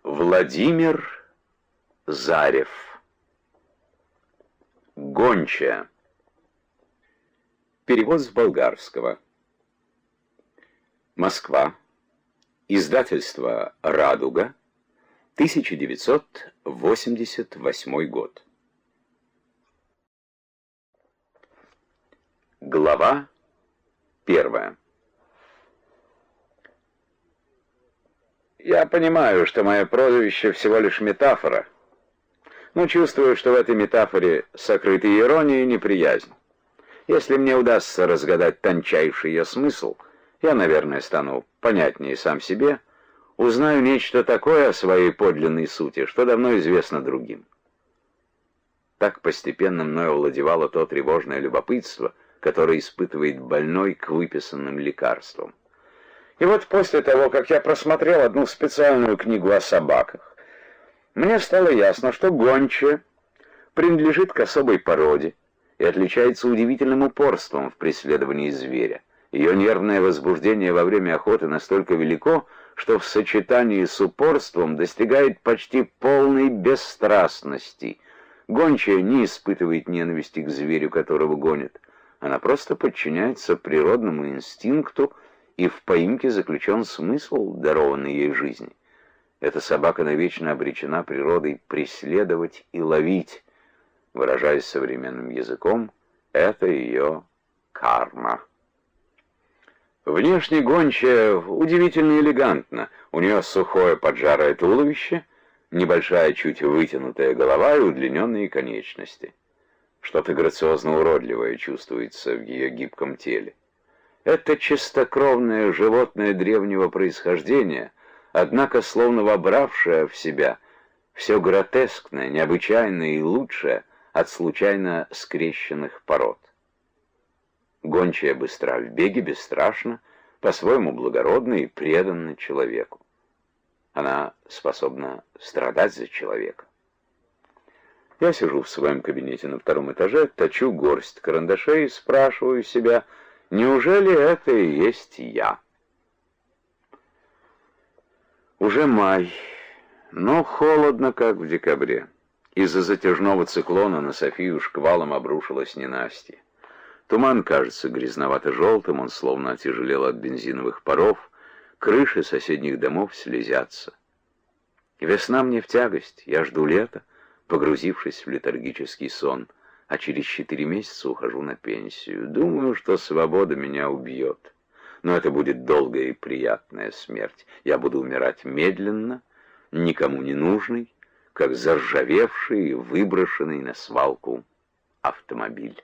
Владимир Зарев. Гончая. Перевод с болгарского. Москва. Издательство «Радуга», 1988 год. Глава 1. Я понимаю, что мое прозвище всего лишь метафора, но чувствую, что в этой метафоре сокрыты ирония и неприязнь. Если мне удастся разгадать тончайший ее смысл, я, наверное, стану понятнее сам себе, узнаю нечто такое о своей подлинной сути, что давно известно другим. Так постепенно мною овладевало то тревожное любопытство, которое испытывает больной к выписанным лекарствам. И вот после того, как я просмотрел одну специальную книгу о собаках, мне стало ясно, что гончая принадлежит к особой породе и отличается удивительным упорством в преследовании зверя. Ее нервное возбуждение во время охоты настолько велико, что в сочетании с упорством достигает почти полной бесстрастности. Гончая не испытывает ненависти к зверю, которого гонит. Она просто подчиняется природному инстинкту, и в поимке заключен смысл дарованной ей жизни. Эта собака навечно обречена природой преследовать и ловить. Выражаясь современным языком, это ее карма. Внешне гончая удивительно элегантна. У нее сухое поджарое туловище, небольшая чуть вытянутая голова и удлиненные конечности. Что-то грациозно уродливое чувствуется в ее гибком теле. Это чистокровное животное древнего происхождения, однако словно вобравшее в себя все гротескное, необычайное и лучшее от случайно скрещенных пород. Гончая быстра в беге, бесстрашна, по-своему благородна и преданна человеку. Она способна страдать за человека. Я сижу в своем кабинете на втором этаже, точу горсть карандашей и спрашиваю себя, неужели это и есть я? Уже май, но холодно, как в декабре. Из-за затяжного циклона на Софию шквалом обрушилось ненастье. Туман кажется грязновато-желтым, он словно отяжелел от бензиновых паров, крыши соседних домов слезятся. Весна мне в тягость, я жду лета, погрузившись в летаргический сон, а через 4 месяца ухожу на пенсию. Думаю, что свобода меня убьет. Но это будет долгая и приятная смерть. Я буду умирать медленно, никому не нужный, как заржавевший и выброшенный на свалку автомобиль.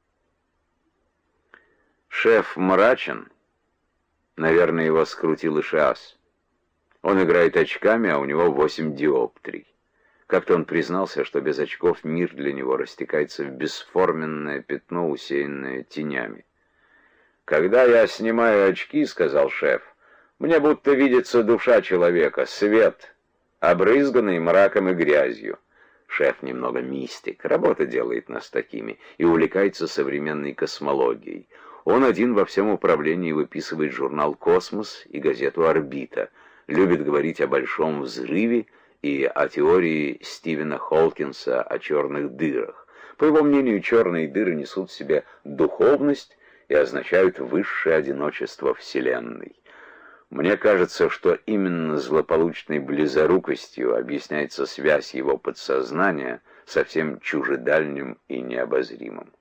Шеф мрачен. Наверное, его скрутил ишиаз. Он играет очками, а у него 8 диоптрий. Как-то он признался, что без очков мир для него растекается в бесформенное пятно, усеянное тенями. «Когда я снимаю очки, — сказал шеф, — мне будто видится душа человека, свет, обрызганный мраком и грязью». Шеф немного мистик, работа делает нас такими, и увлекается современной космологией. Он один во всем управлении выписывает журнал «Космос» и газету «Орбита», любит говорить о большом взрыве и о теории Стивена Хокинса о черных дырах. По его мнению, черные дыры несут в себе духовность и означают высшее одиночество Вселенной. Мне кажется, что именно злополучной близорукостью объясняется связь его подсознания со всем чужедальним и необозримым.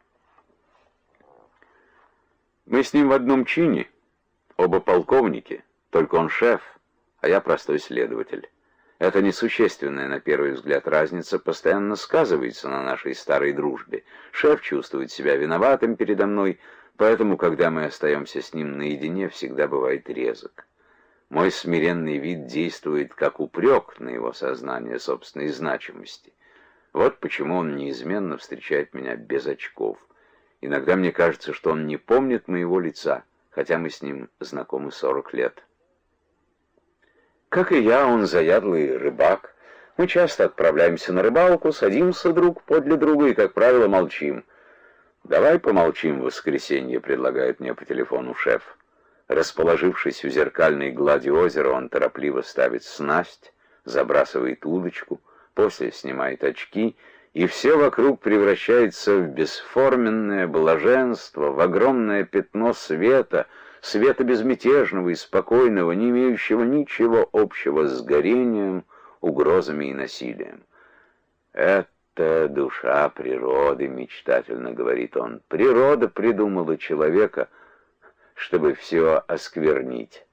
Мы с ним в одном чине, оба полковники, только он шеф, а я простой следователь. Эта несущественная на первый взгляд разница постоянно сказывается на нашей старой дружбе. Шеф чувствует себя виноватым передо мной, поэтому, когда мы остаемся с ним наедине, всегда бывает резок. Мой смиренный вид действует как упрек на его сознание собственной значимости. Вот почему он неизменно встречает меня без очков. Иногда мне кажется, что он не помнит моего лица, хотя мы с ним знакомы 40 лет. Как и я, он заядлый рыбак. Мы часто отправляемся на рыбалку, садимся друг подле друга и, как правило, молчим. «Давай помолчим в воскресенье», — предлагает мне по телефону шеф. Расположившись у зеркальной глади озера, он торопливо ставит снасть, забрасывает удочку, после снимает очки, и все вокруг превращается в бесформенное блаженство, в огромное пятно света, света безмятежного и спокойного, не имеющего ничего общего с горением, угрозами и насилием. «Это душа природы», — мечтательно говорит он. «Природа придумала человека, чтобы все осквернить».